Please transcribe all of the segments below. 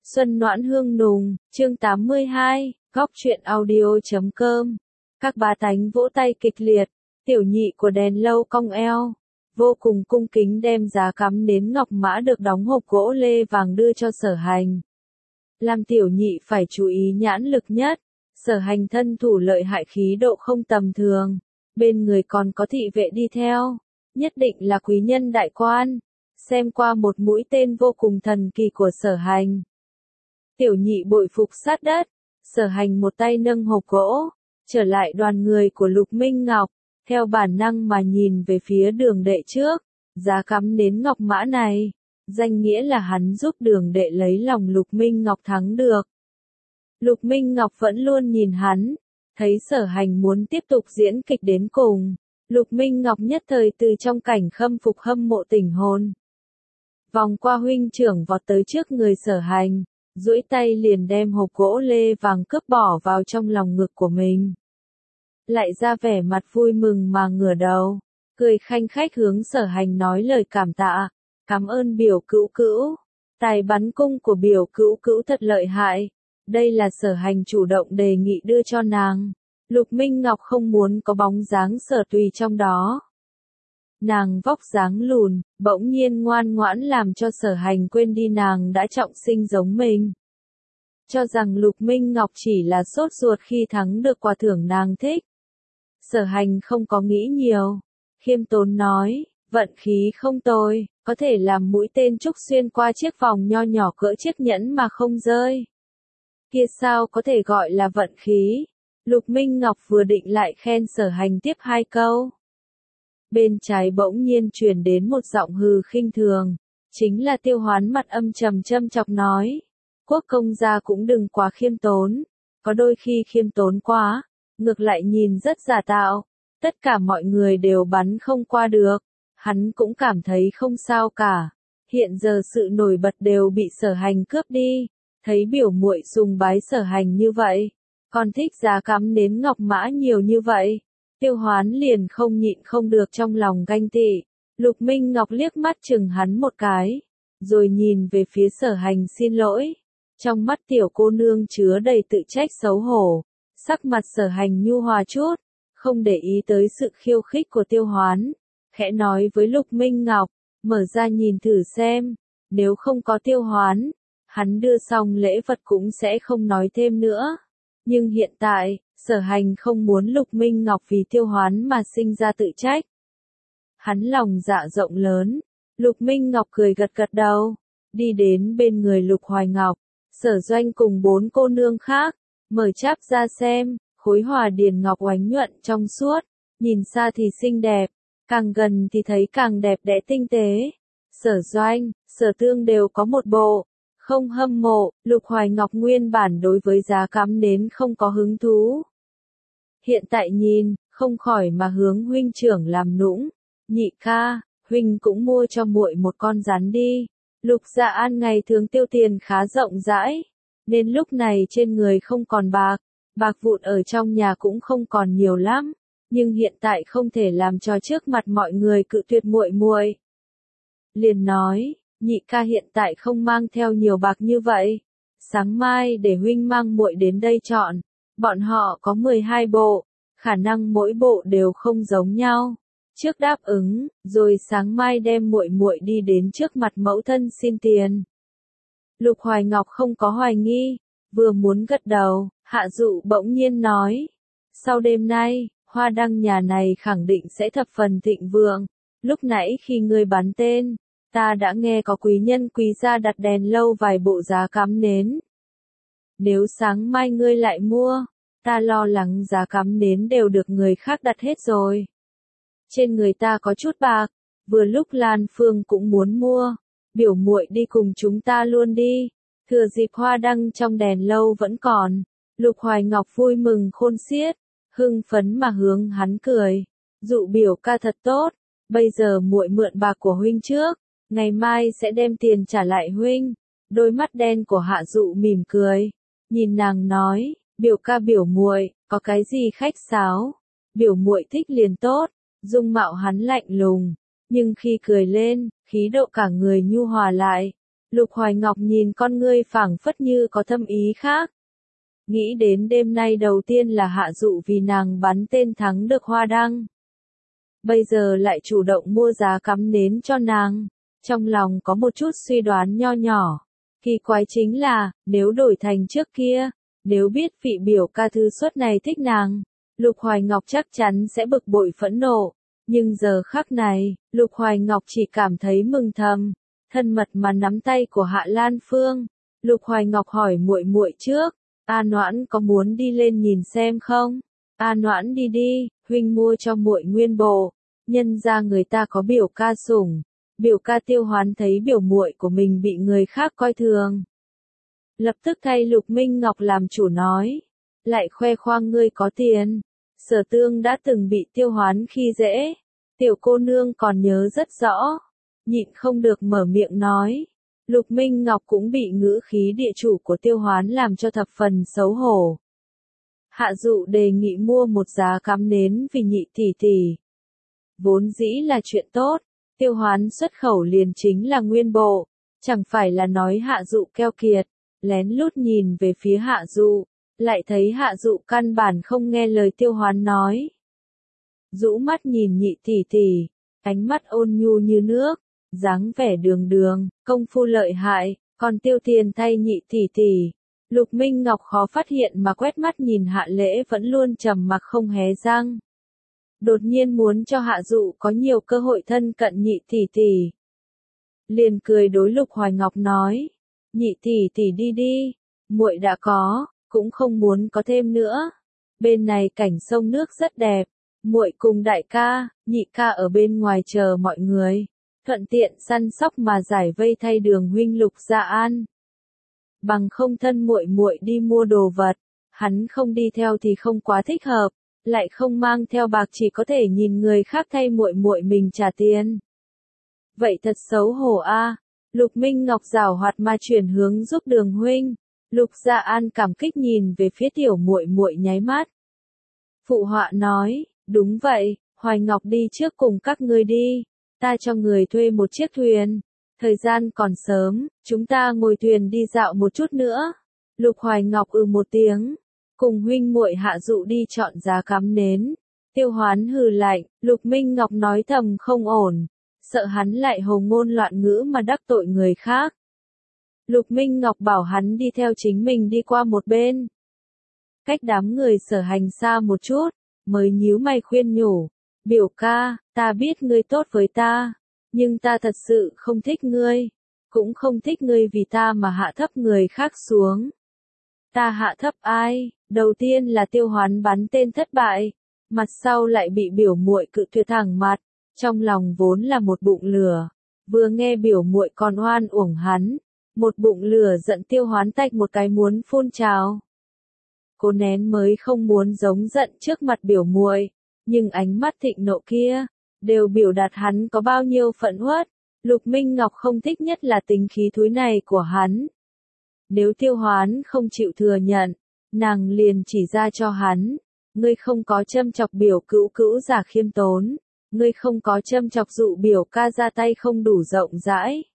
Xuân noãn hương nùng, chương 82, góc truyện audio.com. Các bá tánh vỗ tay kịch liệt, tiểu nhị của đèn lâu cong eo, vô cùng cung kính đem giá cắm nến ngọc mã được đóng hộp gỗ lê vàng đưa cho Sở Hành. Làm tiểu nhị phải chú ý nhãn lực nhất, Sở Hành thân thủ lợi hại, khí độ không tầm thường, bên người còn có thị vệ đi theo, nhất định là quý nhân đại quan. Xem qua một mũi tên vô cùng thần kỳ của Sở Hành, tiểu nhị bội phục sát đất. Sở Hành một tay nâng hộp gỗ, trở lại đoàn người của Lục Minh Ngọc, theo bản năng mà nhìn về phía Đường Đệ trước. Giá cắm nến ngọc mã này, danh nghĩa là hắn giúp Đường Đệ lấy lòng Lục Minh Ngọc thắng được. Lục Minh Ngọc vẫn luôn nhìn hắn, thấy Sở Hành muốn tiếp tục diễn kịch đến cùng, Lục Minh Ngọc nhất thời từ trong cảnh khâm phục hâm mộ tỉnh hồn. Vòng qua huynh trưởng vọt tới trước người Sở Hành, duỗi tay liền đem hộp gỗ lê vàng cướp bỏ vào trong lòng ngực của mình. Lại ra vẻ mặt vui mừng mà ngửa đầu, cười khanh khách hướng Sở Hành nói lời cảm tạ, cảm ơn biểu cữu cữu, tài bắn cung của biểu cữu cữu thật lợi hại, đây là Sở Hành chủ động đề nghị đưa cho nàng. Lục Minh Ngọc không muốn có bóng dáng Sở Tùy trong đó. Nàng vóc dáng lùn, bỗng nhiên ngoan ngoãn làm cho Sở Hành quên đi nàng đã trọng sinh giống mình. Cho rằng Lục Minh Ngọc chỉ là sốt ruột khi thắng được quà thưởng nàng thích. Sở Hành không có nghĩ nhiều, khiêm tốn nói, vận khí không tồi, có thể làm mũi tên trúc xuyên qua chiếc vòng nho nhỏ cỡ chiếc nhẫn mà không rơi. Kia sao có thể gọi là vận khí? Lục Minh Ngọc vừa định lại khen Sở Hành tiếp hai câu. Bên trái bỗng nhiên truyền đến một giọng hừ khinh thường, chính là Tiêu Hoán mặt âm trầm châm chọc nói, quốc công gia cũng đừng quá khiêm tốn, có đôi khi khiêm tốn quá, ngược lại nhìn rất giả tạo, tất cả mọi người đều bắn không qua được, hắn cũng cảm thấy không sao cả, hiện giờ sự nổi bật đều bị Sở Hành cướp đi, thấy biểu muội sùng bái Sở Hành như vậy, còn thích giá cắm nến ngọc mã nhiều như vậy. Tiêu Hoán liền không nhịn không được trong lòng ganh tị. Lục Minh Ngọc liếc mắt chừng hắn một cái, rồi nhìn về phía Sở Hành xin lỗi. Trong mắt tiểu cô nương chứa đầy tự trách xấu hổ, sắc mặt Sở Hành nhu hòa chút, không để ý tới sự khiêu khích của Tiêu Hoán, khẽ nói với Lục Minh Ngọc, mở ra nhìn thử xem, nếu không có Tiêu Hoán, hắn đưa xong lễ vật cũng sẽ không nói thêm nữa. Nhưng hiện tại, Sở Hành không muốn Lục Minh Ngọc vì Tiêu Hoán mà sinh ra tự trách. Hắn lòng dạ rộng lớn, Lục Minh Ngọc cười gật gật đầu, đi đến bên người Lục Hoài Ngọc, Sở Doanh cùng 4 cô nương khác, mở cháp ra xem, khối hòa điền ngọc oánh nhuận trong suốt, nhìn xa thì xinh đẹp, càng gần thì thấy càng đẹp đẽ tinh tế. Sở Doanh, Sở Tương đều có một bộ. Không hâm mộ, Lục Hoài Ngọc nguyên bản đối với giá cắm nến không có hứng thú. Hiện tại nhìn, không khỏi mà hướng huynh trưởng làm nũng. Nhị ca, huynh cũng mua cho muội một con rắn đi. Lục Dạ An ngày thường tiêu tiền khá rộng rãi, nên lúc này trên người không còn bạc, bạc vụn ở trong nhà cũng không còn nhiều lắm, nhưng hiện tại không thể làm cho trước mặt mọi người cự tuyệt muội muội. Liền nói, nhị ca hiện tại không mang theo nhiều bạc như vậy, sáng mai để huynh mang muội đến đây chọn, bọn họ có 12 bộ, khả năng mỗi bộ đều không giống nhau. Trước đáp ứng, rồi sáng mai đem muội muội đi đến trước mặt mẫu thân xin tiền. Lục Hoài Ngọc không có hoài nghi, vừa muốn gật đầu, Hạ Dụ bỗng nhiên nói, sau đêm nay, hoa đăng nhà này khẳng định sẽ thập phần thịnh vượng, lúc nãy khi ngươi bắn tên, ta đã nghe có quý nhân quý gia đặt đèn lâu vài bộ giá cắm nến. Nếu sáng mai ngươi lại mua, ta lo lắng giá cắm nến đều được người khác đặt hết rồi. Trên người ta có chút bạc, vừa lúc Lan Phương cũng muốn mua, biểu muội đi cùng chúng ta luôn đi, thừa dịp hoa đăng trong đèn lâu vẫn còn. Lục Hoài Ngọc vui mừng khôn xiết, hưng phấn mà hướng hắn cười, Dụ biểu ca thật tốt, bây giờ muội mượn bạc của huynh trước, ngày mai sẽ đem tiền trả lại huynh. Đôi mắt đen của Hạ Dụ mỉm cười, nhìn nàng nói, biểu ca biểu muội, có cái gì khách sáo, biểu muội thích liền tốt. Dung mạo hắn lạnh lùng, nhưng khi cười lên, khí độ cả người nhu hòa lại. Lục Hoài Ngọc nhìn con ngươi phảng phất như có thâm ý khác. Nghĩ đến đêm nay đầu tiên là Hạ Dụ vì nàng bắn tên thắng được hoa đăng. Bây giờ lại chủ động mua giá cắm nến cho nàng. Trong lòng có một chút suy đoán nho nhỏ. Kỳ quái chính là, nếu đổi thành trước kia, nếu biết vị biểu ca thư xuất này thích nàng, Lục Hoài Ngọc chắc chắn sẽ bực bội phẫn nộ. Nhưng giờ khắc này, Lục Hoài Ngọc chỉ cảm thấy mừng thầm, thân mật mà nắm tay của Hạ Lan Phương. Lục Hoài Ngọc hỏi muội muội trước, A Noãn có muốn đi lên nhìn xem không? A Noãn đi đi, huynh mua cho muội nguyên bộ. Nhân ra người ta có biểu ca sủng. Biểu ca Tiêu Hoán thấy biểu muội của mình bị người khác coi thường. Lập tức thay Lục Minh Ngọc làm chủ nói. Lại khoe khoang ngươi có tiền. Sở Tương đã từng bị Tiêu Hoán khi dễ. Tiểu cô nương còn nhớ rất rõ. Nhịn không được mở miệng nói. Lục Minh Ngọc cũng bị ngữ khí địa chủ của Tiêu Hoán làm cho thập phần xấu hổ. Hạ Dụ đề nghị mua một giá cắm nến vì nhị tỷ tỷ. Vốn dĩ là chuyện tốt, Tiêu Hoán xuất khẩu liền chính là nguyên bộ, chẳng phải là nói Hạ Dụ keo kiệt, lén lút nhìn về phía Hạ Dụ, lại thấy Hạ Dụ căn bản không nghe lời Tiêu Hoán nói. Rũ mắt nhìn nhị tỷ tỷ, ánh mắt ôn nhu như nước, dáng vẻ đường đường, công phu lợi hại, còn tiêu tiền thay nhị tỷ tỷ. Lục Minh Ngọc khó phát hiện mà quét mắt nhìn Hạ Lễ vẫn luôn trầm mặc không hé răng. Đột nhiên muốn cho Hạ Dụ có nhiều cơ hội thân cận nhị tỷ tỷ. Liền cười đối Lục Hoài Ngọc nói, nhị tỷ tỷ đi đi, muội đã có, cũng không muốn có thêm nữa. Bên này cảnh sông nước rất đẹp, muội cùng đại ca, nhị ca ở bên ngoài chờ mọi người, thuận tiện săn sóc mà giải vây thay Đường huynh Lục Gia An. Bằng không thân muội muội đi mua đồ vật, hắn không đi theo thì không quá thích hợp, lại không mang theo bạc chỉ có thể nhìn người khác thay muội muội mình trả tiền. Vậy thật xấu hổ a. Lục Minh Ngọc giảo hoạt mà chuyển hướng giúp Đường huynh. Lục Gia An cảm kích nhìn về phía tiểu muội muội nháy mắt. Phụ họa nói, đúng vậy, Hoài Ngọc đi trước cùng các ngươi đi, ta cho người thuê một chiếc thuyền. Thời gian còn sớm, chúng ta ngồi thuyền đi dạo một chút nữa. Lục Hoài Ngọc một tiếng, cùng huynh muội Hạ Dụ đi chọn giá cắm nến. Tiêu Hoán hừ lạnh, Lục Minh Ngọc nói thầm không ổn, sợ hắn lại hồ ngôn loạn ngữ mà đắc tội người khác. Lục Minh Ngọc bảo hắn đi theo chính mình đi qua một bên. Cách đám người Sở Hành xa một chút, mới nhíu mày khuyên nhủ, biểu ca, ta biết ngươi tốt với ta, nhưng ta thật sự không thích ngươi, cũng không thích ngươi vì ta mà hạ thấp người khác xuống. Ta hạ thấp ai? Đầu tiên là Tiêu Hoán bắn tên thất bại, mặt sau lại bị biểu muội cự tuyệt thẳng mặt, trong lòng vốn là một bụng lửa, vừa nghe biểu muội còn oan uổng hắn, một bụng lửa giận Tiêu Hoán tách một cái muốn phun trào. Cô nén mới không muốn giống giận trước mặt biểu muội, nhưng ánh mắt thịnh nộ kia đều biểu đạt hắn có bao nhiêu phẫn uất. Lục Minh Ngọc không thích nhất là tính khí thúi này của hắn. Nếu Tiêu Hoán không chịu thừa nhận, nàng liền chỉ ra cho hắn, ngươi không có châm chọc biểu cữu cữu giả khiêm tốn, ngươi không có châm chọc Dụ biểu ca ra tay không đủ rộng rãi.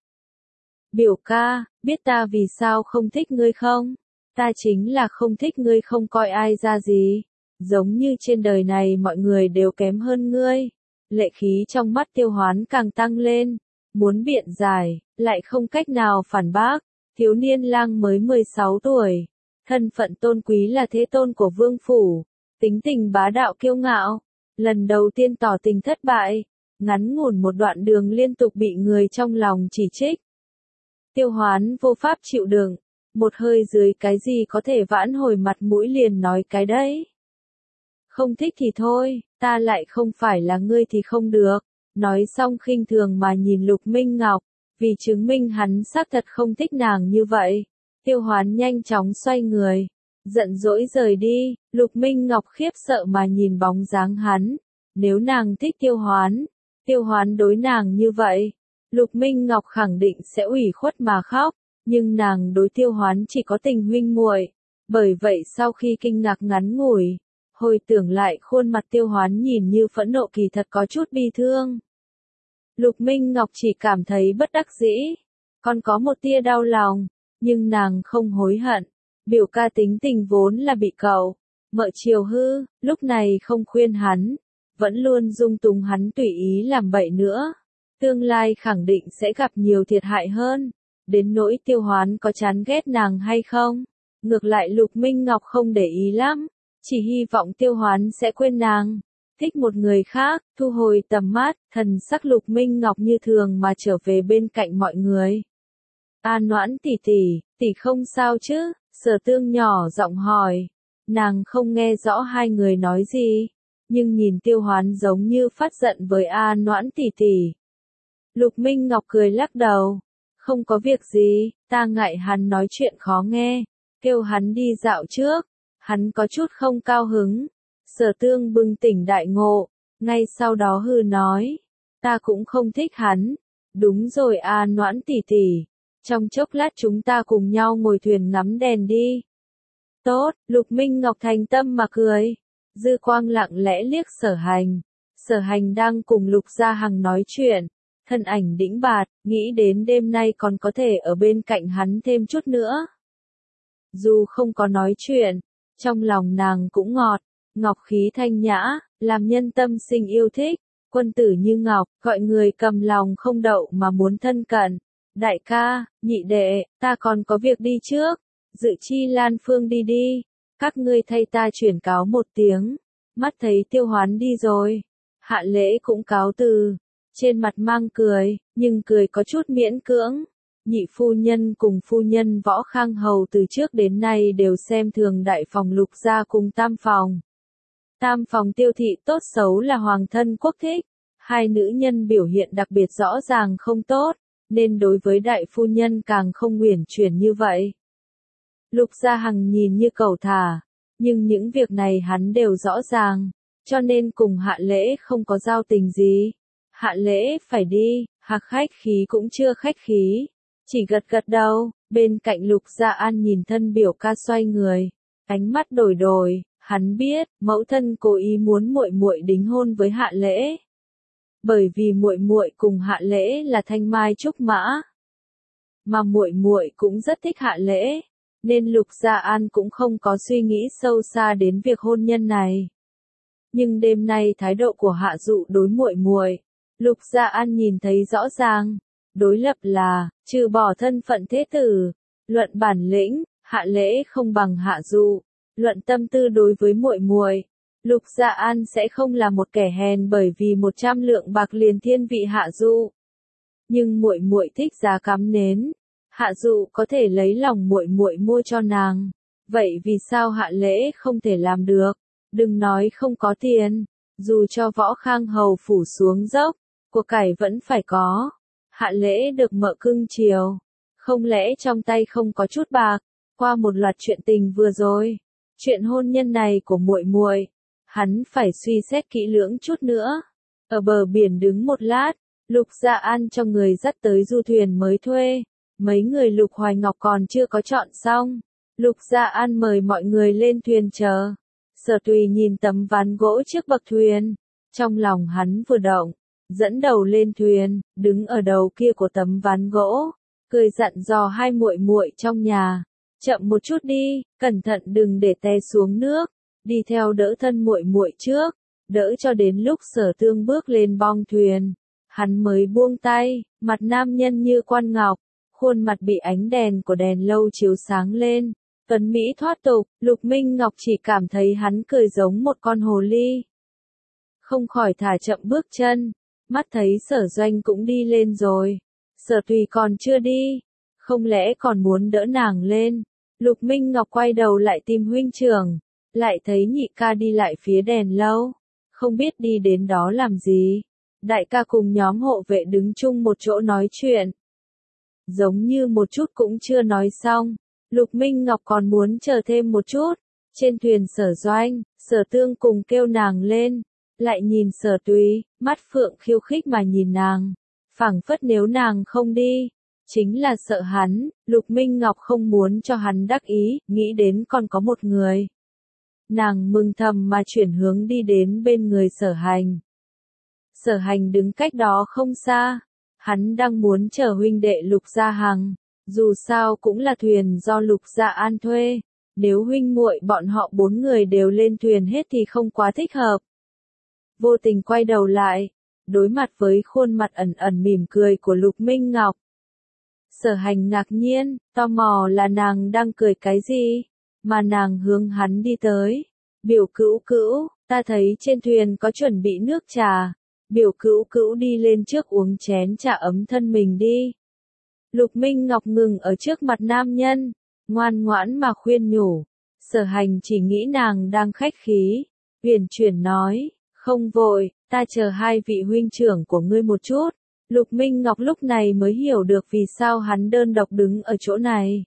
Biểu ca, biết ta vì sao không thích ngươi không? Ta chính là không thích ngươi không coi ai ra gì, giống như trên đời này mọi người đều kém hơn ngươi. Lệ khí trong mắt Tiêu Hoán càng tăng lên, muốn biện giải, lại không cách nào phản bác. Thiếu niên lang mới 16 tuổi, thân phận tôn quý là thế tôn của vương phủ, tính tình bá đạo kiêu ngạo, lần đầu tiên tỏ tình thất bại, ngắn ngủn một đoạn đường liên tục bị người trong lòng chỉ trích. Tiêu Hoán vô pháp chịu đựng, một hơi dưới cái gì có thể vãn hồi mặt mũi liền nói cái đấy. Không thích thì thôi, ta lại không phải là ngươi thì không được, nói xong khinh thường mà nhìn Lục Minh Ngọc. Vì chứng minh hắn xác thật không thích nàng như vậy, Tiêu Hoán nhanh chóng xoay người, giận dỗi rời đi. Lục Minh Ngọc khiếp sợ mà nhìn bóng dáng hắn. Nếu nàng thích Tiêu Hoán đối nàng như vậy, Lục Minh Ngọc khẳng định sẽ ủy khuất mà khóc, nhưng nàng đối Tiêu Hoán chỉ có tình huynh muội. Bởi vậy sau khi kinh ngạc ngắn ngủi, hồi tưởng lại khuôn mặt Tiêu Hoán nhìn như phẫn nộ kỳ thật có chút bi thương. Lục Minh Ngọc chỉ cảm thấy bất đắc dĩ, còn có một tia đau lòng, nhưng nàng không hối hận. Biểu ca tính tình vốn là bị cậu mợ chiều hư, lúc này không khuyên hắn, vẫn luôn dung túng hắn tùy ý làm bậy nữa. Tương lai khẳng định sẽ gặp nhiều thiệt hại hơn. Đến nỗi Tiêu Hoán có chán ghét nàng hay không? Ngược lại Lục Minh Ngọc không để ý lắm, chỉ hy vọng Tiêu Hoán sẽ quên nàng. Thích một người khác, thu hồi tầm mắt, thần sắc Lục Minh Ngọc như thường mà trở về bên cạnh mọi người. A Noãn tỷ tỷ, tỷ không sao chứ? Sở Tương nhỏ giọng hỏi. Nàng không nghe rõ hai người nói gì, nhưng nhìn Tiêu Hoán giống như phát giận với A Noãn tỷ tỷ. Lục Minh Ngọc cười lắc đầu. Không có việc gì, ta ngại hắn nói chuyện khó nghe, kêu hắn đi dạo trước. Hắn có chút không cao hứng. Sở Tương bừng tỉnh đại ngộ, ngay sau đó hừ nói. Ta cũng không thích hắn. Đúng rồi A Noãn tỷ tỷ. Trong chốc lát chúng ta cùng nhau ngồi thuyền ngắm đèn đi. Tốt, Lục Minh Ngọc thành tâm mà cười. Dư quang lặng lẽ liếc Sở Hành. Sở Hành đang cùng Lục Gia Hằng nói chuyện. Thân ảnh đĩnh bạt, nghĩ đến đêm nay còn có thể ở bên cạnh hắn thêm chút nữa. Dù không có nói chuyện, trong lòng nàng cũng ngọt, ngọc khí thanh nhã, làm nhân tâm sinh yêu thích. Quân tử như ngọc, gọi người cầm lòng không đậu mà muốn thân cận. Đại ca, nhị đệ, ta còn có việc đi trước. Dự Chi Lan Phương đi đi. Các ngươi thay ta chuyển cáo một tiếng. Mắt thấy Tiêu Hoán đi rồi. Hạ Lễ cũng cáo từ. Trên mặt mang cười, nhưng cười có chút miễn cưỡng. Nhị phu nhân cùng phu nhân Võ Khang Hầu từ trước đến nay đều xem thường đại phòng Lục gia cùng tam phòng. Tam phòng Tiêu thị tốt xấu là hoàng thân quốc thích. Hai nữ nhân biểu hiện đặc biệt rõ ràng không tốt, nên đối với đại phu nhân càng không uyển chuyển như vậy. Lục Gia Hằng nhìn như cẩu thả, nhưng những việc này hắn đều rõ ràng, cho nên cùng Hạ Lễ không có giao tình gì. Hạ Lễ phải đi, Hạc khách khí cũng chưa khách khí, chỉ gật gật đầu. Bên cạnh Lục Gia An nhìn thân biểu ca xoay người, ánh mắt đổi đổi, hắn biết mẫu thân cố ý muốn muội muội đính hôn với Hạ Lễ, bởi vì muội muội cùng Hạ Lễ là thanh mai trúc mã, mà muội muội cũng rất thích Hạ Lễ, nên Lục Gia An cũng không có suy nghĩ sâu xa đến việc hôn nhân này. Nhưng đêm nay thái độ của Hạ Dụ đối muội muội, Lục Gia An nhìn thấy rõ ràng, đối lập là, trừ bỏ thân phận thế tử, luận bản lĩnh, Hạ Lễ không bằng Hạ Dụ, luận tâm tư đối với muội muội, Lục Gia An sẽ không là một kẻ hèn bởi vì 100 lượng bạc liền thiên vị Hạ Dụ. Nhưng muội muội thích giá cắm nến, Hạ Dụ có thể lấy lòng muội muội mua cho nàng, vậy vì sao Hạ Lễ không thể làm được? Đừng nói không có tiền, dù cho Võ Khang Hầu phủ xuống dốc, của cải vẫn phải có. Hạ Lễ được mợ cưng chiều, không lẽ trong tay không có chút bạc? Qua một loạt chuyện tình vừa rồi, chuyện hôn nhân này của muội muội, hắn phải suy xét kỹ lưỡng chút nữa. Ở bờ biển đứng một lát, Lục Gia An cho người dắt tới du thuyền mới thuê. Mấy người Lục Hoài Ngọc còn chưa có chọn xong. Lục Gia An mời mọi người lên thuyền chờ. Sở Tùy nhìn tấm ván gỗ trước bậc thuyền. Trong lòng hắn vừa động, dẫn đầu lên thuyền, đứng ở đầu kia của tấm ván gỗ, cười dặn dò hai muội muội trong nhà. Chậm một chút đi, cẩn thận đừng để té xuống nước. Đi theo đỡ thân muội muội trước, đỡ cho đến lúc Sở Tương bước lên bong thuyền. Hắn mới buông tay, mặt nam nhân như quan ngọc, khuôn mặt bị ánh đèn của đèn lâu chiếu sáng lên. Tuấn Mỹ thoát tục, Lục Minh Ngọc chỉ cảm thấy hắn cười giống một con hồ ly. Không khỏi thả chậm bước chân, mắt thấy Sở Doanh cũng đi lên rồi. Sở Tùy còn chưa đi, không lẽ còn muốn đỡ nàng lên. Lục Minh Ngọc quay đầu lại tìm huynh trưởng, lại thấy nhị ca đi lại phía đèn lâu, không biết đi đến đó làm gì. Đại ca cùng nhóm hộ vệ đứng chung một chỗ nói chuyện, giống như một chút cũng chưa nói xong. Lục Minh Ngọc còn muốn chờ thêm một chút. Trên thuyền Sở Doanh, Sở Tương cùng kêu nàng lên, lại nhìn Sở Tùy, mắt phượng khiêu khích mà nhìn nàng, phảng phất nếu nàng không đi, chính là sợ hắn. Lục Minh Ngọc không muốn cho hắn đắc ý, nghĩ đến còn có một người. Nàng mừng thầm mà chuyển hướng đi đến bên người Sở Hành. Sở Hành đứng cách đó không xa, Hắn đang muốn chờ huynh đệ Lục Gia Hằng, dù sao cũng là thuyền do Lục Gia An thuê, nếu huynh muội bọn họ 4 người đều lên thuyền hết thì không quá thích hợp. Vô tình quay đầu lại, đối mặt với khuôn mặt ẩn ẩn mỉm cười của Lục Minh Ngọc. Sở Hành ngạc nhiên, tò mò là nàng đang cười cái gì, mà nàng hướng hắn đi tới. Biểu Cữu Cữu, ta thấy trên thuyền có chuẩn bị nước trà, Biểu Cữu Cữu đi lên trước uống chén trà ấm thân mình đi. Lục Minh Ngọc ngừng ở trước mặt nam nhân, ngoan ngoãn mà khuyên nhủ. Sở Hành chỉ nghĩ nàng đang khách khí, uyển chuyển nói, không vội, ta chờ hai vị huynh trưởng của ngươi một chút. Lục Minh Ngọc lúc này mới hiểu được vì sao hắn đơn độc đứng ở chỗ này.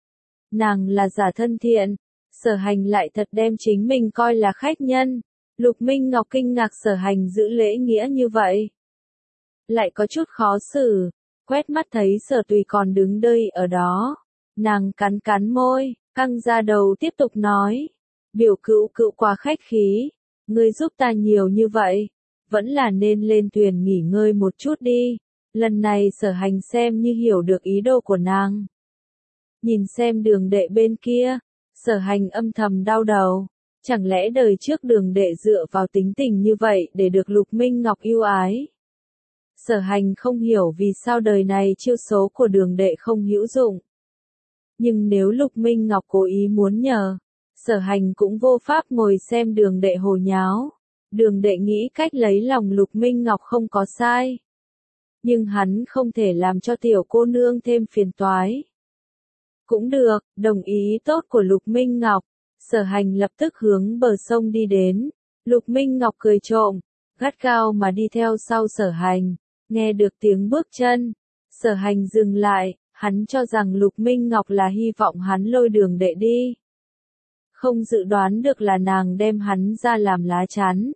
Nàng là giả thân thiện, Sở Hành lại thật đem chính mình coi là khách nhân. Lục Minh Ngọc kinh ngạc Sở Hành giữ lễ nghĩa như vậy. Lại có chút khó xử, quét mắt thấy Sở Tùy còn đứng đơi ở đó. Nàng cắn cắn môi, căng ra đầu tiếp tục nói. Biểu Cữu Cữu quá khách khí, ngươi giúp ta nhiều như vậy, vẫn là nên lên thuyền nghỉ ngơi một chút đi. Lần này Sở Hành xem như hiểu được ý đồ của nàng. Nhìn xem Đường Đệ bên kia, Sở Hành âm thầm đau đầu. Chẳng lẽ đời trước Đường Đệ dựa vào tính tình như vậy để được Lục Minh Ngọc yêu ái? Sở Hành không hiểu vì sao đời này chiêu số của Đường Đệ không hữu dụng. Nhưng nếu Lục Minh Ngọc cố ý muốn nhờ, Sở Hành cũng vô pháp ngồi xem Đường Đệ hồ nháo. Đường Đệ nghĩ cách lấy lòng Lục Minh Ngọc không có sai. Nhưng hắn không thể làm cho tiểu cô nương thêm phiền toái. Cũng được, đồng ý tốt của Lục Minh Ngọc. Sở Hành lập tức hướng bờ sông đi đến. Lục Minh Ngọc cười trộm, gắt gao mà đi theo sau Sở Hành. Nghe được tiếng bước chân, Sở Hành dừng lại, hắn cho rằng Lục Minh Ngọc là hy vọng hắn lôi Đường Đệ đi. Không dự đoán được là nàng đem hắn ra làm lá chắn.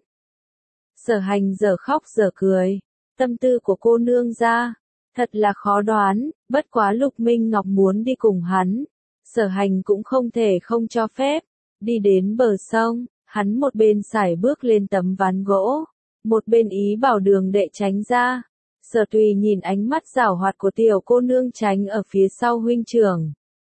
Sở Hành giờ khóc giờ cười, tâm tư của cô nương ra, thật là khó đoán, bất quá Lục Minh Ngọc muốn đi cùng hắn. Sở Hành cũng không thể không cho phép. Đi đến bờ sông, hắn một bên sải bước lên tấm ván gỗ, một bên ý bảo Đường Đệ tránh ra. Sở Tùy nhìn ánh mắt giảo hoạt của tiểu cô nương tránh ở phía sau huynh trưởng.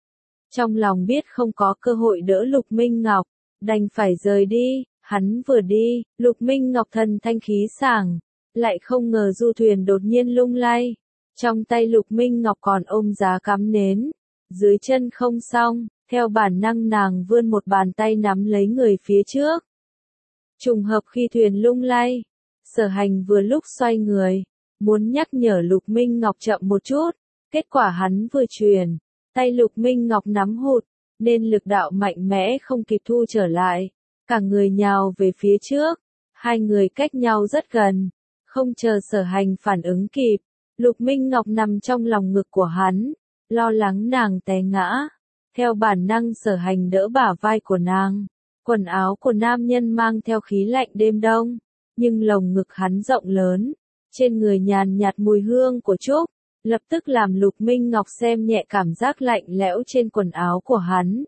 Trong lòng biết không có cơ hội đỡ Lục Minh Ngọc, đành phải rời đi. Hắn vừa đi, Lục Minh Ngọc thần thanh khí sảng, lại không ngờ du thuyền đột nhiên lung lay. Trong tay Lục Minh Ngọc còn ôm giá cắm nến, dưới chân không xong, theo bản năng nàng vươn một bàn tay nắm lấy người phía trước. Trùng hợp khi thuyền lung lay, Sở Hành vừa lúc xoay người, muốn nhắc nhở Lục Minh Ngọc chậm một chút, kết quả hắn vừa chuyển, tay Lục Minh Ngọc nắm hụt, nên lực đạo mạnh mẽ không kịp thu trở lại, cả người nhào về phía trước, hai người cách nhau rất gần, không chờ Sở Hành phản ứng kịp, Lục Minh Ngọc nằm trong lòng ngực của hắn, lo lắng nàng té ngã, theo bản năng Sở Hành đỡ bả vai của nàng, quần áo của nam nhân mang theo khí lạnh đêm đông, nhưng lồng ngực hắn rộng lớn, trên người nhàn nhạt mùi hương của trúc, lập tức làm Lục Minh Ngọc xem nhẹ cảm giác lạnh lẽo trên quần áo của hắn.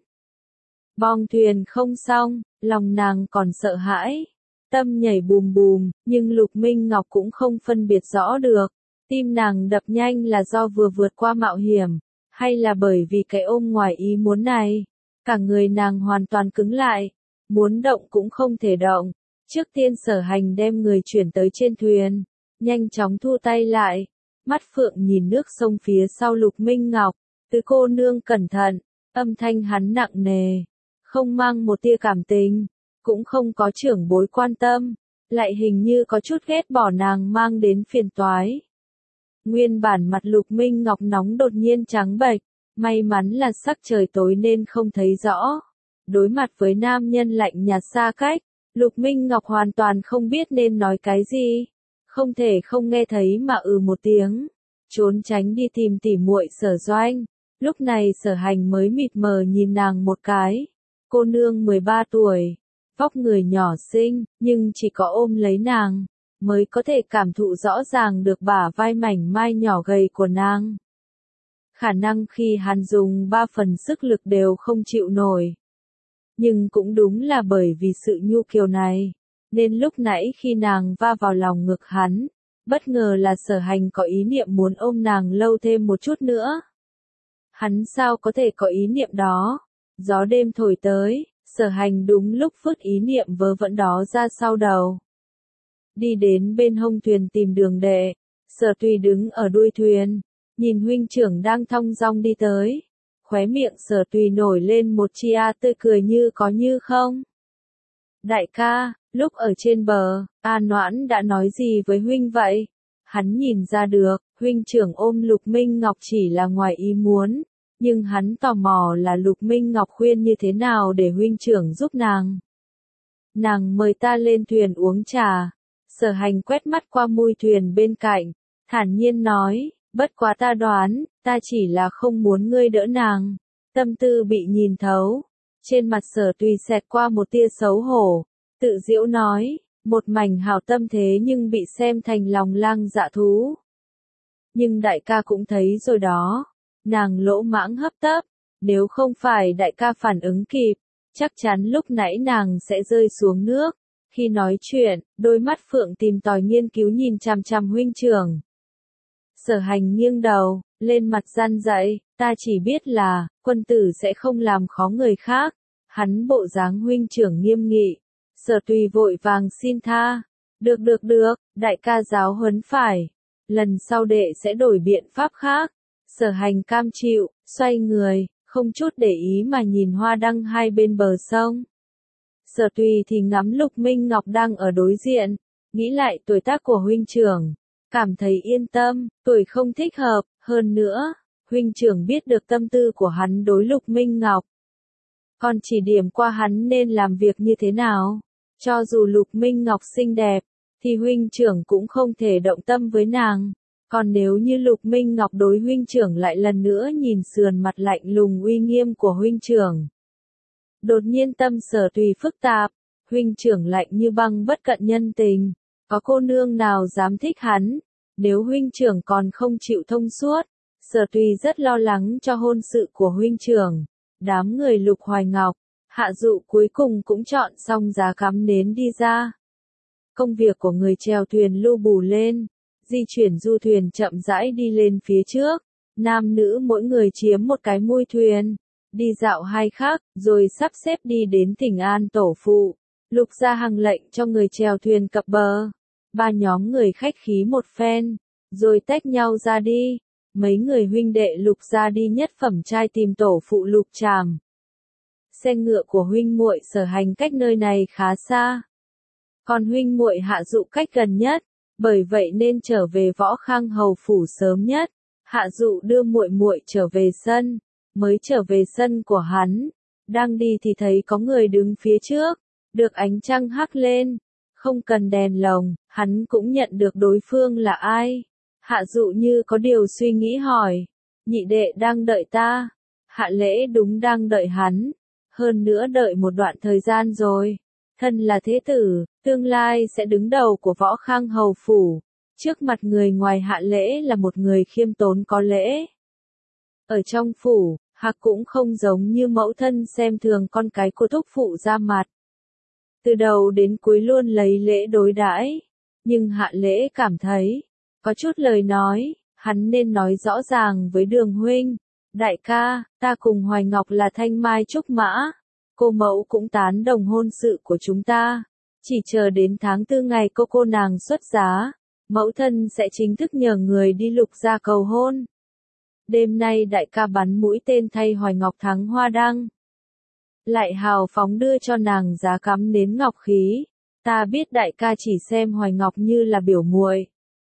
Bong thuyền không xong, lòng nàng còn sợ hãi, tâm nhảy bùm bùm, nhưng Lục Minh Ngọc cũng không phân biệt rõ được, tim nàng đập nhanh là do vừa vượt qua mạo hiểm, hay là bởi vì cái ôm ngoài ý muốn này, cả người nàng hoàn toàn cứng lại, muốn động cũng không thể động. Trước tiên Sở Hành đem người chuyển tới trên thuyền, nhanh chóng thu tay lại, mắt phượng nhìn nước sông phía sau Lục Minh Ngọc, "Tứ cô nương cẩn thận." Âm thanh hắn nặng nề, không mang một tia cảm tình, cũng không có trưởng bối quan tâm, lại hình như có chút ghét bỏ nàng mang đến phiền toái. Nguyên bản mặt Lục Minh Ngọc nóng đột nhiên trắng bệch, may mắn là sắc trời tối nên không thấy rõ. Đối mặt với nam nhân lạnh nhạt xa cách, Lục Minh Ngọc hoàn toàn không biết nên nói cái gì, không thể không nghe thấy mà một tiếng, trốn tránh đi tìm tỉ muội Sở Doanh. Lúc này Sở Hành mới mịt mờ nhìn nàng một cái. Cô nương 13 tuổi, vóc người nhỏ xinh, nhưng chỉ có ôm lấy nàng, mới có thể cảm thụ rõ ràng được bả vai mảnh mai nhỏ gầy của nàng. Khả năng khi hắn dùng 3 phần sức lực đều không chịu nổi. Nhưng cũng đúng là bởi vì sự nhu kiều này, nên lúc nãy khi nàng va vào lòng ngực hắn, Bất ngờ là Sở Hành có ý niệm muốn ôm nàng lâu thêm một chút nữa. Hắn sao có thể có ý niệm đó? Gió đêm thổi tới, Sở Hành đúng lúc vứt ý niệm vớ vẩn đó ra sau đầu. Đi đến bên hông thuyền tìm Đường Đệ, Sở Tùy đứng ở đuôi thuyền, nhìn huynh trưởng đang thong dong đi tới. Khóe miệng Sở Tùy nổi lên một chia tươi cười như có như không. Đại ca, lúc ở trên bờ, A Noãn đã nói gì với huynh vậy? Hắn nhìn ra được, huynh trưởng ôm Lục Minh Ngọc chỉ là ngoài ý muốn, nhưng hắn tò mò là Lục Minh Ngọc khuyên như thế nào để huynh trưởng giúp nàng. Nàng mời ta lên thuyền uống trà. Sở Hành quét mắt qua mui thuyền bên cạnh, thản nhiên nói, bất quá ta đoán, ta chỉ là không muốn ngươi đỡ nàng. Tâm tư bị nhìn thấu. Trên mặt Sở Tùy xẹt qua một tia xấu hổ, tự giễu nói, một mảnh hảo tâm thế nhưng bị xem thành lòng lang dạ thú. Nhưng đại ca cũng thấy rồi đó, nàng lỗ mãng hấp tấp, nếu không phải đại ca phản ứng kịp, chắc chắn lúc nãy nàng sẽ rơi xuống nước. Khi nói chuyện, đôi mắt phượng tìm tòi nghiên cứu nhìn chằm chằm huynh trưởng. Sở Hành nghiêng đầu, lên mặt răn dạy, ta chỉ biết là, quân tử sẽ không làm khó người khác. Hắn bộ dáng huynh trưởng nghiêm nghị. Sở Tùy vội vàng xin tha. Được, đại ca giáo huấn phải. Lần sau đệ sẽ đổi biện pháp khác. Sở Hành cam chịu, xoay người, không chút để ý mà nhìn hoa đăng hai bên bờ sông. Sở Tùy thì ngắm Lục Minh Ngọc đang ở đối diện, nghĩ lại tuổi tác của huynh trưởng, cảm thấy yên tâm, tuổi không thích hợp, hơn nữa, huynh trưởng biết được tâm tư của hắn đối Lục Minh Ngọc. Còn chỉ điểm qua hắn nên làm việc như thế nào, cho dù Lục Minh Ngọc xinh đẹp, thì huynh trưởng cũng không thể động tâm với nàng. Còn nếu như Lục Minh Ngọc đối huynh trưởng lại lần nữa nhìn sườn mặt lạnh lùng uy nghiêm của huynh trưởng. Đột nhiên tâm Sở Tùy phức tạp, huynh trưởng lạnh như băng bất cận nhân tình, có cô nương nào dám thích hắn, nếu huynh trưởng còn không chịu thông suốt. Sở Tùy rất lo lắng cho hôn sự của huynh trưởng. Đám người Lục Hoài Ngọc, Hạ Dụ cuối cùng cũng chọn xong giá cắm nến đi ra. Công việc của người chèo thuyền lu bù lên, di chuyển du thuyền chậm rãi đi lên phía trước, nam nữ mỗi người chiếm một cái mui thuyền, đi dạo hai khắc, rồi sắp xếp đi đến Thỉnh An tổ phụ. Lục gia hằng lệnh cho người chèo thuyền cập bờ. Ba nhóm người khách khí một phen, rồi tách nhau ra đi. Mấy người huynh đệ Lục gia đi nhất phẩm trai tìm tổ phụ Lục Tràm. Xe ngựa của huynh muội Sở Hành cách nơi này khá xa, còn huynh muội Hạ Dụ cách gần nhất, bởi vậy nên trở về Võ Khang hầu phủ sớm nhất. Hạ Dụ đưa muội muội trở về sân, mới trở về sân của hắn, đang đi thì thấy có người đứng phía trước, được ánh trăng hắt lên, không cần đèn lồng, hắn cũng nhận được đối phương là ai. Hạ Dụ như có điều suy nghĩ hỏi, nhị đệ đang đợi ta? Hạ Lễ đúng đang đợi hắn, hơn nữa đợi một đoạn thời gian rồi. Thân là thế tử, tương lai sẽ đứng đầu của Võ Khang hầu phủ, trước mặt người ngoài Hạ Lễ là một người khiêm tốn có lễ. Ở trong phủ, Hạc cũng không giống như mẫu thân xem thường con cái của thúc phụ ra mặt. Từ đầu đến cuối luôn lấy lễ đối đãi, nhưng Hạ Lễ cảm thấy, có chút lời nói, hắn nên nói rõ ràng với Đường huynh. Đại ca, ta cùng Hoài Ngọc là thanh mai trúc mã, cô mẫu cũng tán đồng hôn sự của chúng ta. Chỉ chờ đến tháng 4 ngày cô nàng xuất giá, mẫu thân sẽ chính thức nhờ người đi Lục gia cầu hôn. Đêm nay đại ca bắn mũi tên thay Hoài Ngọc thắng hoa đăng, lại hào phóng đưa cho nàng giá cắm nến ngọc khí. Ta biết đại ca chỉ xem Hoài Ngọc như là biểu muội,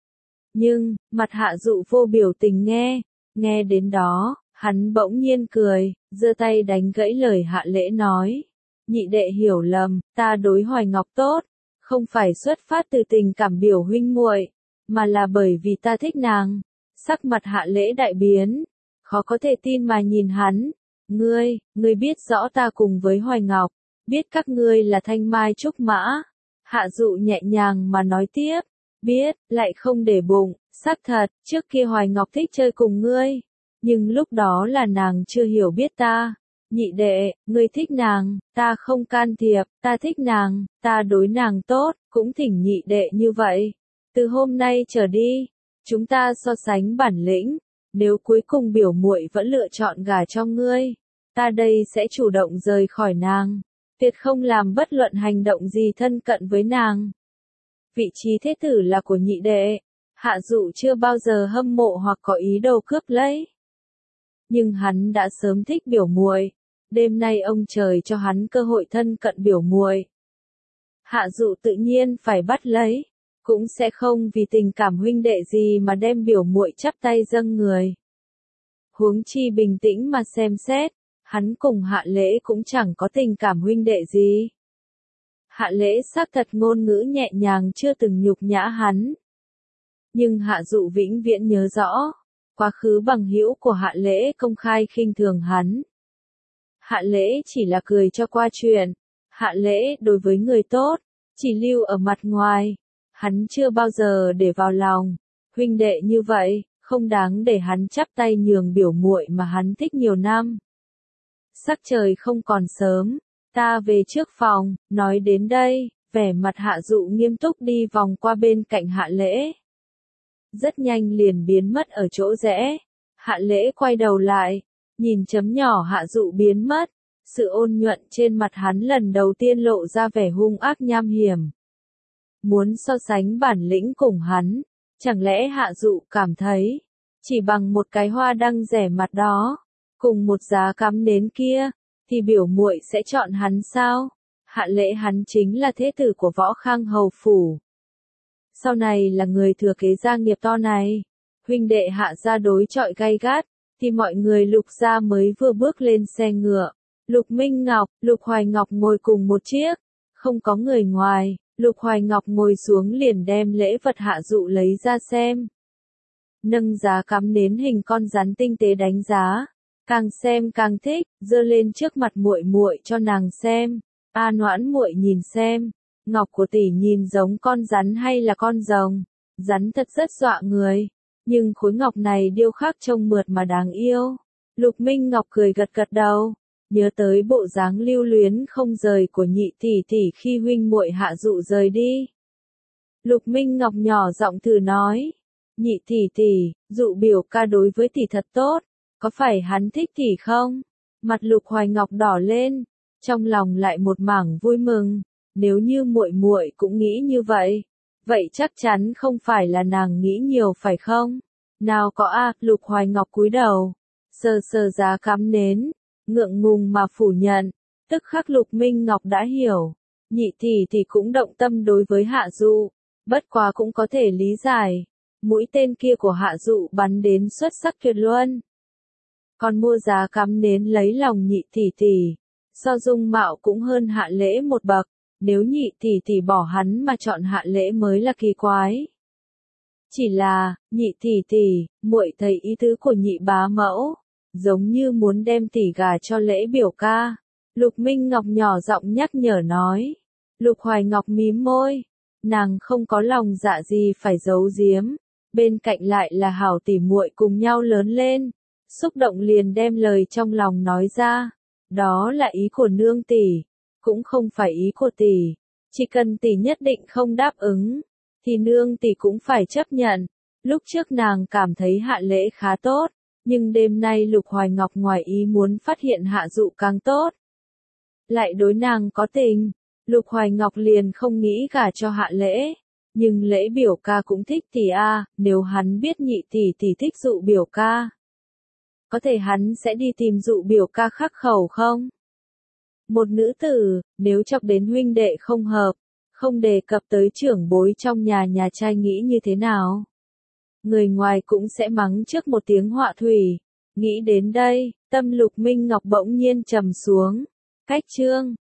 nhưng mặt Hạ Dụ vô biểu tình nghe đến đó, hắn bỗng nhiên cười, giơ tay đánh gãy lời Hạ Lễ nói, nhị đệ hiểu lầm, ta đối Hoài Ngọc tốt, không phải xuất phát từ tình cảm biểu huynh muội, mà là bởi vì ta thích nàng. Sắc mặt Hạ Lễ đại biến, khó có thể tin mà nhìn hắn. Ngươi biết rõ ta cùng với Hoài Ngọc, biết các ngươi là thanh mai trúc mã. Hạ Dụ nhẹ nhàng mà nói tiếp, biết, lại không để bụng, xác thật, trước kia Hoài Ngọc thích chơi cùng ngươi, nhưng lúc đó là nàng chưa hiểu biết ta. Nhị đệ, ngươi thích nàng, ta không can thiệp, ta thích nàng, ta đối nàng tốt, cũng thỉnh nhị đệ như vậy. Từ hôm nay trở đi, chúng ta so sánh bản lĩnh, nếu cuối cùng biểu muội vẫn lựa chọn gả cho ngươi, ta đây sẽ chủ động rời khỏi nàng, tuyệt không làm bất luận hành động gì thân cận với nàng. Vị trí thế tử là của nhị đệ, Hạ Dụ chưa bao giờ hâm mộ hoặc có ý đồ cướp lấy. Nhưng hắn đã sớm thích biểu muội, đêm nay ông trời cho hắn cơ hội thân cận biểu muội. Hạ Dụ tự nhiên phải bắt lấy, cũng sẽ không vì tình cảm huynh đệ gì mà đem biểu muội chắp tay dâng người. Huống chi bình tĩnh mà xem xét, hắn cùng Hạ Lễ cũng chẳng có tình cảm huynh đệ gì. Hạ Lễ xác thật ngôn ngữ nhẹ nhàng chưa từng nhục nhã hắn. Nhưng Hạ Dụ vĩnh viễn nhớ rõ, quá khứ bằng hữu của Hạ Lễ công khai khinh thường hắn. Hạ Lễ chỉ là cười cho qua chuyện, Hạ Lễ đối với người tốt, chỉ lưu ở mặt ngoài, hắn chưa bao giờ để vào lòng, huynh đệ như vậy, không đáng để hắn chắp tay nhường biểu muội mà hắn thích nhiều năm. Sắc trời không còn sớm, ta về trước phòng, nói đến đây, vẻ mặt Hạ Dụ nghiêm túc đi vòng qua bên cạnh Hạ Lễ. Rất nhanh liền biến mất ở chỗ rẽ, Hạ Lễ quay đầu lại, nhìn chấm nhỏ Hạ Dụ biến mất, sự ôn nhuận trên mặt hắn lần đầu tiên lộ ra vẻ hung ác nham hiểm. Muốn so sánh bản lĩnh cùng hắn, chẳng lẽ Hạ Dụ cảm thấy, chỉ bằng một cái hoa đăng rẻ mặt đó, cùng một giá cắm nến kia, thì biểu muội sẽ chọn hắn sao? Hạ Lễ hắn chính là thế tử của Võ Khang hầu phủ. Sau này là người thừa kế gia nghiệp to này, huynh đệ Hạ gia đối chọi gay gắt, thì mọi người Lục gia mới vừa bước lên xe ngựa. Lục Minh Ngọc, Lục Hoài Ngọc ngồi cùng một chiếc, không có người ngoài, Lục Hoài Ngọc ngồi xuống liền đem lễ vật Hạ Dụ lấy ra xem. Nâng giá cắm nến hình con rắn tinh tế đánh giá, càng xem càng thích, giơ lên trước mặt muội muội cho nàng xem. A Noãn muội nhìn xem, ngọc của tỷ nhìn giống con rắn hay là con rồng? Rắn thật rất dọa người, nhưng khối ngọc này điêu khắc trông mượt mà đáng yêu. Lục Minh Ngọc cười gật gật đầu, nhớ tới bộ dáng lưu luyến không rời của nhị tỷ khi huynh muội Hạ Dụ rời đi. Lục Minh Ngọc nhỏ giọng thử nói, nhị tỷ, Dụ biểu ca đối với tỷ thật tốt, có phải hắn thích tỷ không? Mặt Lục Hoài Ngọc đỏ lên, trong lòng lại một mảng vui mừng, nếu như muội muội cũng nghĩ như vậy, vậy chắc chắn không phải là nàng nghĩ nhiều phải không? Nào có a, Lục Hoài Ngọc cúi đầu, sờ giá cắm nến, ngượng ngùng mà phủ nhận, tức khắc Lục Minh Ngọc đã hiểu, nhị tỷ cũng động tâm đối với Hạ Dụ, bất quá cũng có thể lý giải, mũi tên kia của Hạ Dụ bắn đến xuất sắc tuyệt luân. Còn mua giá cắm nến lấy lòng nhị tỷ, so dung mạo cũng hơn Hạ Lễ một bậc, nếu nhị tỷ bỏ hắn mà chọn Hạ Lễ mới là kỳ quái. Chỉ là, nhị tỷ, muội thấy ý tứ của nhị bá mẫu, giống như muốn đem tỷ gà cho Lễ biểu ca. Lục Minh Ngọc nhỏ giọng nhắc nhở nói. Lục Hoài Ngọc mím môi, nàng không có lòng dạ gì phải giấu giếm, bên cạnh lại là hảo tỷ muội cùng nhau lớn lên, xúc động liền đem lời trong lòng nói ra. Đó là ý của nương tỷ, cũng không phải ý của tỷ, chỉ cần tỷ nhất định không đáp ứng, thì nương tỷ cũng phải chấp nhận. Lúc trước nàng cảm thấy Hạ Lễ khá tốt, nhưng đêm nay Lục Hoài Ngọc ngoài ý muốn phát hiện Hạ Dụ càng tốt, lại đối nàng có tình, Lục Hoài Ngọc liền không nghĩ gả cho Hạ Lễ, nhưng Lễ biểu ca cũng thích tỷ a, nếu hắn biết nhị tỷ thích Dụ biểu ca, có thể hắn sẽ đi tìm Dụ biểu ca khắc khẩu không? Một nữ tử, nếu chọc đến huynh đệ không hợp, không đề cập tới trưởng bối trong nhà trai nghĩ như thế nào? Người ngoài cũng sẽ mắng trước một tiếng họa thủy. Nghĩ đến đây, tâm Lục Minh Ngọc bỗng nhiên trầm xuống. Cách chương